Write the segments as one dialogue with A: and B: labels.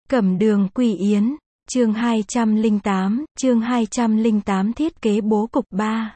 A: Cẩm đường Quy Yến, chương 208 thiết kế bố cục 3.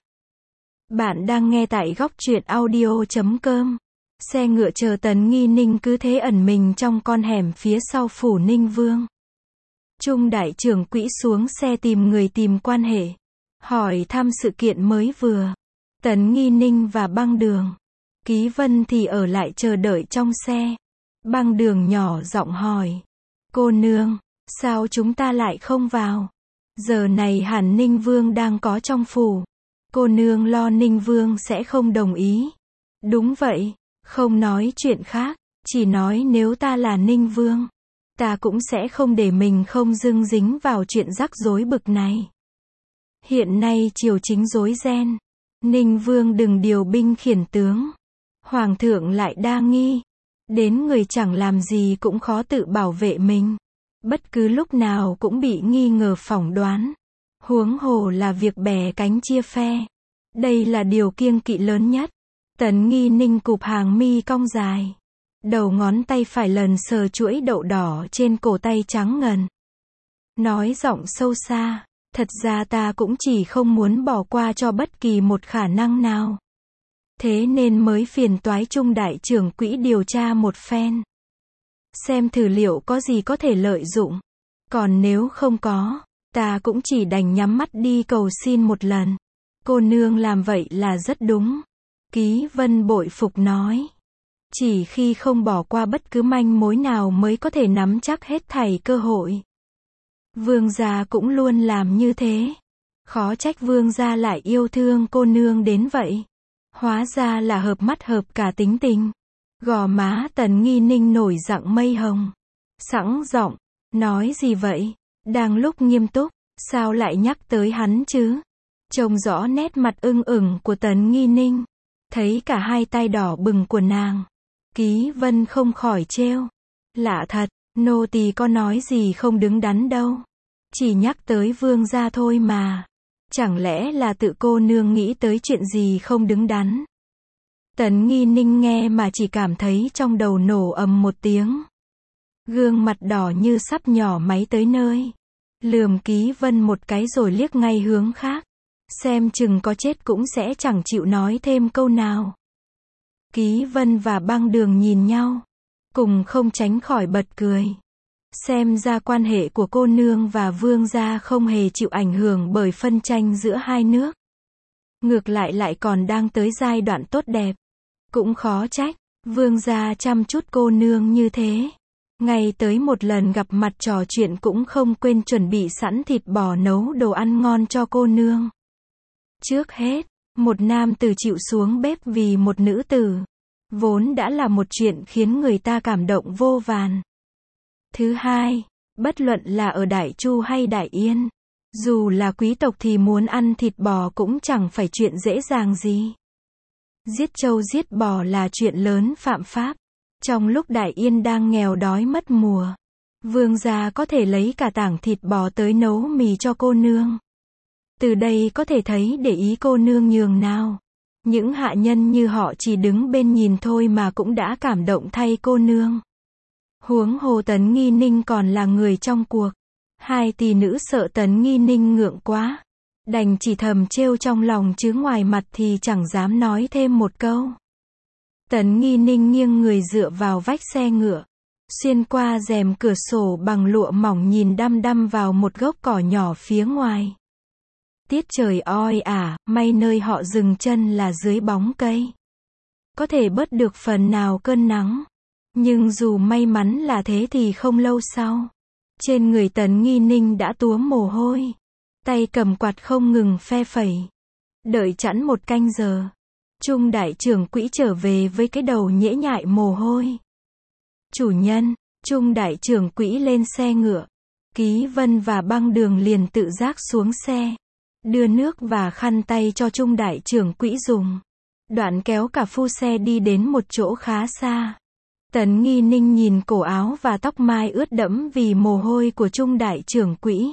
A: Bạn đang nghe tại góc truyện audio.com. Xe ngựa chờ Tấn Nghi Ninh cứ thế ẩn mình trong con hẻm phía sau phủ Ninh Vương. Trung đại trưởng quỹ xuống xe tìm người tìm quan hệ, hỏi thăm sự kiện mới vừa. Tấn Nghi Ninh và Băng Đường, Ký Vân thì ở lại chờ đợi trong xe. Băng Đường nhỏ giọng hỏi, cô nương, sao chúng ta lại không vào? Giờ này hẳn Ninh Vương đang có trong phủ. Cô nương lo Ninh Vương sẽ không đồng ý. Đúng vậy, không nói chuyện khác, chỉ nói nếu ta là Ninh Vương, ta cũng sẽ không để mình không dưng dính vào chuyện rắc rối bực này. Hiện nay triều chính rối ren, Ninh Vương đừng điều binh khiển tướng, Hoàng thượng lại đa nghi, đến người chẳng làm gì cũng khó tự bảo vệ mình, bất cứ lúc nào cũng bị nghi ngờ phỏng đoán. Huống hồ là việc bè cánh chia phe. Đây là điều kiêng kỵ lớn nhất. Tấn Nghi Ninh cụp hàng mi cong dài, đầu ngón tay phải lần sờ chuỗi đậu đỏ trên cổ tay trắng ngần. Nói giọng sâu xa, thật ra ta cũng chỉ không muốn bỏ qua cho bất kỳ một khả năng nào. Thế nên mới phiền toái Trung đại trưởng quỹ điều tra một phen, xem thử liệu có gì có thể lợi dụng. Còn nếu không có, ta cũng chỉ đành nhắm mắt đi cầu xin một lần. Cô nương làm vậy là rất đúng. Ký Vân bội phục nói. Chỉ khi không bỏ qua bất cứ manh mối nào mới có thể nắm chắc hết thảy cơ hội. Vương gia cũng luôn làm như thế. Khó trách vương gia lại yêu thương cô nương đến vậy. Hóa ra là hợp mắt hợp cả tính tình. Gò má Tấn Nghi Ninh nổi dạng mây hồng. Sẵn giọng, nói gì vậy? Đang lúc nghiêm túc, sao lại nhắc tới hắn chứ? Trông rõ nét mặt ưng ửng của Tấn Nghi Ninh, thấy cả hai tay đỏ bừng của nàng. Ký Vân không khỏi trêu. Lạ thật, nô tỳ có nói gì không đứng đắn đâu. Chỉ nhắc tới vương gia thôi mà. Chẳng lẽ là tự cô nương nghĩ tới chuyện gì không đứng đắn? Tấn Nghi Ninh nghe mà chỉ cảm thấy trong đầu nổ ầm một tiếng. Gương mặt đỏ như sắp nhỏ máy tới nơi. Lườm Ký Vân một cái rồi liếc ngay hướng khác. Xem chừng có chết cũng sẽ chẳng chịu nói thêm câu nào. Ký Vân và Băng Đường nhìn nhau, cùng không tránh khỏi bật cười. Xem ra quan hệ của cô nương và vương gia không hề chịu ảnh hưởng bởi phân tranh giữa hai nước. Ngược lại còn đang tới giai đoạn tốt đẹp. Cũng khó trách, vương gia chăm chút cô nương như thế. Ngay tới một lần gặp mặt trò chuyện cũng không quên chuẩn bị sẵn thịt bò nấu đồ ăn ngon cho cô nương. Trước hết, một nam tử chịu xuống bếp vì một nữ tử, vốn đã là một chuyện khiến người ta cảm động vô vàn. Thứ hai, bất luận là ở Đại Chu hay Đại Yên, dù là quý tộc thì muốn ăn thịt bò cũng chẳng phải chuyện dễ dàng gì. Giết trâu giết bò là chuyện lớn phạm pháp. Trong lúc Đại Yên đang nghèo đói mất mùa, vương gia có thể lấy cả tảng thịt bò tới nấu mì cho cô nương. Từ đây có thể thấy để ý cô nương nhường nào. Những hạ nhân như họ chỉ đứng bên nhìn thôi mà cũng đã cảm động thay cô nương. Huống hồ Tấn Nghi Ninh còn là người trong cuộc. Hai tỷ nữ sợ Tấn Nghi Ninh ngượng quá, đành chỉ thầm trêu trong lòng chứ ngoài mặt thì chẳng dám nói thêm một câu. Tấn Nghi Ninh nghiêng người dựa vào vách xe ngựa, xuyên qua rèm cửa sổ bằng lụa mỏng nhìn đăm đăm vào một gốc cỏ nhỏ phía ngoài. Tiết trời oi ả, may nơi họ dừng chân là dưới bóng cây. Có thể bớt được phần nào cơn nắng. Nhưng dù may mắn là thế thì không lâu sau, trên người Tấn Nghi Ninh đã túa mồ hôi. Tay cầm quạt không ngừng phe phẩy. Đợi chẵn một canh giờ, Trung đại trưởng quỹ trở về với cái đầu nhễ nhại mồ hôi. Chủ nhân, Trung đại trưởng quỹ lên xe ngựa. Ký Vân và Băng Đường liền tự giác xuống xe, đưa nước và khăn tay cho Trung đại trưởng quỹ dùng. Đoạn kéo cả phu xe đi đến một chỗ khá xa. Tấn Nghi Ninh nhìn cổ áo và tóc mai ướt đẫm vì mồ hôi của Trung đại trưởng quỹ.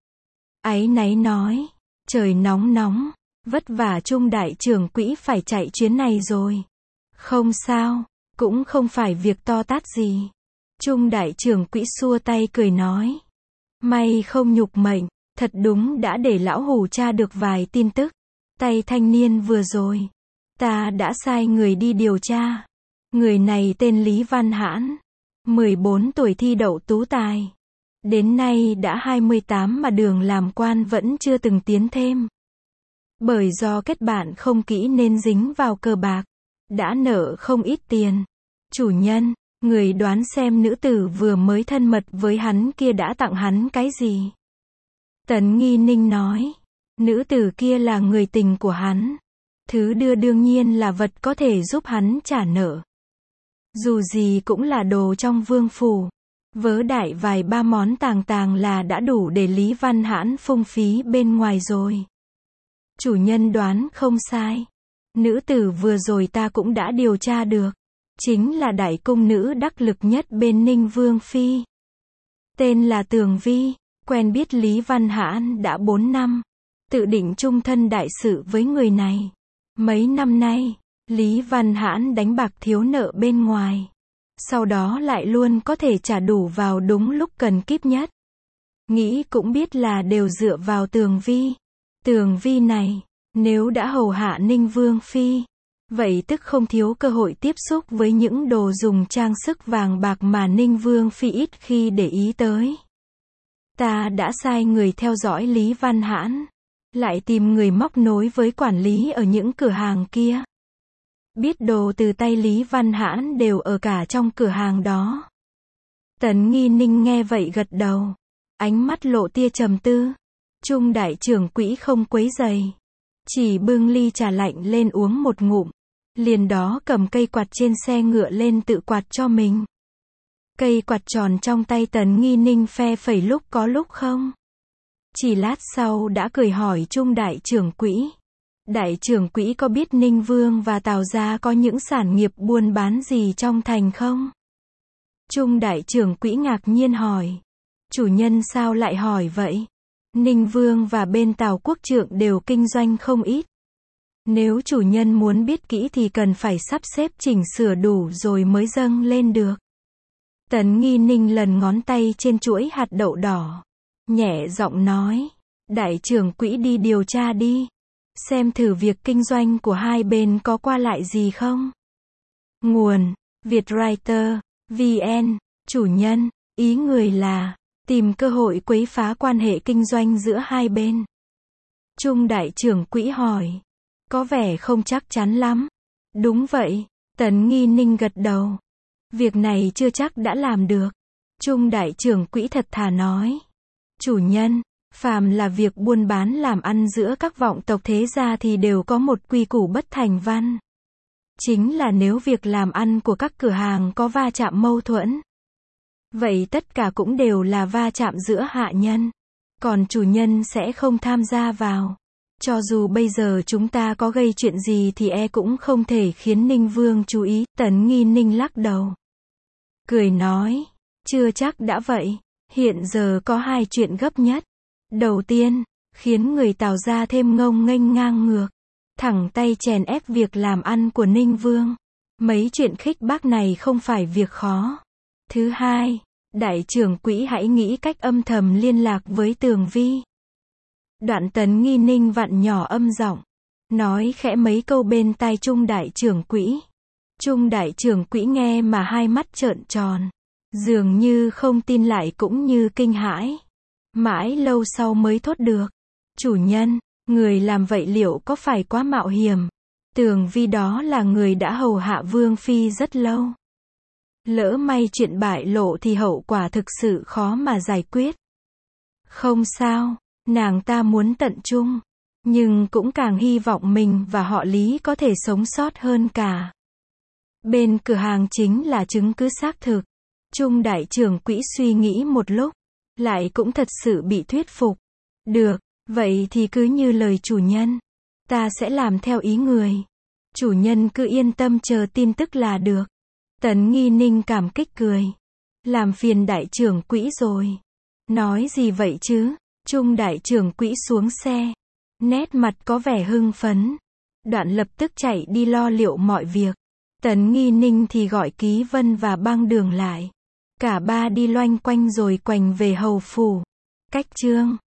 A: Áy náy nói, trời nóng, vất vả Trung đại trưởng quỹ phải chạy chuyến này rồi. Không sao, cũng không phải việc to tát gì. Trung đại trưởng quỹ xua tay cười nói. May không nhục mệnh, thật đúng đã để lão hủ tra được vài tin tức. Tay thanh niên vừa rồi, ta đã sai người đi điều tra. Người này tên Lý Văn Hãn, 14 tuổi thi đậu tú tài. Đến nay đã 28 mà đường làm quan vẫn chưa từng tiến thêm. Bởi do kết bạn không kỹ nên dính vào cờ bạc, đã nợ không ít tiền. Chủ nhân, người đoán xem nữ tử vừa mới thân mật với hắn kia đã tặng hắn cái gì? Tấn Nghi Ninh nói, nữ tử kia là người tình của hắn. Thứ đưa đương nhiên là vật có thể giúp hắn trả nợ. Dù gì cũng là đồ trong vương phủ. Vớ đại vài ba món tàng là đã đủ để Lý Văn Hãn phung phí bên ngoài rồi. Chủ nhân đoán không sai. Nữ tử vừa rồi ta cũng đã điều tra được. Chính là đại cung nữ đắc lực nhất bên Ninh Vương Phi. Tên là Tường Vi, quen biết Lý Văn Hãn đã 4 năm. Tự định chung thân đại sự với người này. Mấy năm nay, Lý Văn Hãn đánh bạc thiếu nợ bên ngoài. Sau đó lại luôn có thể trả đủ vào đúng lúc cần kíp nhất. Nghĩ cũng biết là đều dựa vào Tường Vi. Tường Vi này, nếu đã hầu hạ Ninh Vương Phi, vậy tức không thiếu cơ hội tiếp xúc với những đồ dùng trang sức vàng bạc mà Ninh Vương Phi ít khi để ý tới. Ta đã sai người theo dõi Lý Văn Hãn, lại tìm người móc nối với quản lý ở những cửa hàng kia. Biết đồ từ tay Lý Văn Hãn đều ở cả trong cửa hàng đó. Tấn Nghi Ninh nghe vậy gật đầu, ánh mắt lộ tia trầm tư. Trung đại trưởng quỹ không quấy rầy, chỉ bưng ly trà lạnh lên uống một ngụm, liền đó cầm cây quạt trên xe ngựa lên tự quạt cho mình. Cây quạt tròn trong tay Tấn Nghi Ninh phe phẩy lúc có lúc không. Chỉ lát sau đã cười hỏi Trung đại trưởng quỹ. Đại trưởng quỹ có biết Ninh Vương và Tào gia có những sản nghiệp buôn bán gì trong thành không? Trung đại trưởng quỹ ngạc nhiên hỏi. Chủ nhân sao lại hỏi vậy? Ninh Vương và bên Tào quốc trượng đều kinh doanh không ít. Nếu chủ nhân muốn biết kỹ thì cần phải sắp xếp chỉnh sửa đủ rồi mới dâng lên được. Tấn Nghi Ninh lần ngón tay trên chuỗi hạt đậu đỏ, nhẹ giọng nói. Đại trưởng quỹ đi điều tra đi. Xem thử việc kinh doanh của hai bên có qua lại gì không. Nguồn, Vietwriter, VN, chủ nhân, ý người là, tìm cơ hội quấy phá quan hệ kinh doanh giữa hai bên. Trung đại trưởng quỹ hỏi. Có vẻ không chắc chắn lắm. Đúng vậy, Tấn Nghi Ninh gật đầu. Việc này chưa chắc đã làm được. Trung đại trưởng quỹ thật thà nói. Chủ nhân, phàm là việc buôn bán làm ăn giữa các vọng tộc thế gia thì đều có một quy củ bất thành văn. Chính là nếu việc làm ăn của các cửa hàng có va chạm mâu thuẫn, vậy tất cả cũng đều là va chạm giữa hạ nhân. Còn chủ nhân sẽ không tham gia vào. Cho dù bây giờ chúng ta có gây chuyện gì thì cũng không thể khiến Ninh Vương chú ý. Tấn Nghi Ninh lắc đầu, cười nói. Chưa chắc đã vậy. Hiện giờ có hai chuyện gấp nhất. Đầu tiên, khiến người Tào gia thêm ngông nghênh ngang ngược, thẳng tay chèn ép việc làm ăn của Ninh Vương. Mấy chuyện khích bác này không phải việc khó. Thứ hai, đại trưởng quỹ hãy nghĩ cách âm thầm liên lạc với Tường Vi. Đoạn Tấn Nghi Ninh vặn nhỏ âm giọng, nói khẽ mấy câu bên tai Trung đại trưởng quỹ. Trung đại trưởng quỹ nghe mà hai mắt trợn tròn, dường như không tin lại cũng như kinh hãi. Mãi lâu sau mới thốt được. Chủ nhân, người làm vậy liệu có phải quá mạo hiểm? Tường Vi đó là người đã hầu hạ Vương Phi rất lâu. Lỡ may chuyện bại lộ thì hậu quả thực sự khó mà giải quyết. Không sao, nàng ta muốn tận trung, nhưng cũng càng hy vọng mình và họ Lý có thể sống sót hơn cả. Bên cửa hàng chính là chứng cứ xác thực. Trung đại trưởng quỹ suy nghĩ một lúc, lại cũng thật sự bị thuyết phục. Được, vậy thì cứ như lời chủ nhân. Ta sẽ làm theo ý người. Chủ nhân cứ yên tâm chờ tin tức là được. Tấn Nghi Ninh cảm kích cười. Làm phiền đại trưởng quỹ rồi. Nói gì vậy chứ? Trung đại trưởng quỹ xuống xe, nét mặt có vẻ hưng phấn. Đoạn lập tức chạy đi lo liệu mọi việc. Tấn Nghi Ninh thì gọi Ký Vân và Băng Đường lại. Cả ba đi loanh quanh rồi quành về hầu phủ. Cách chương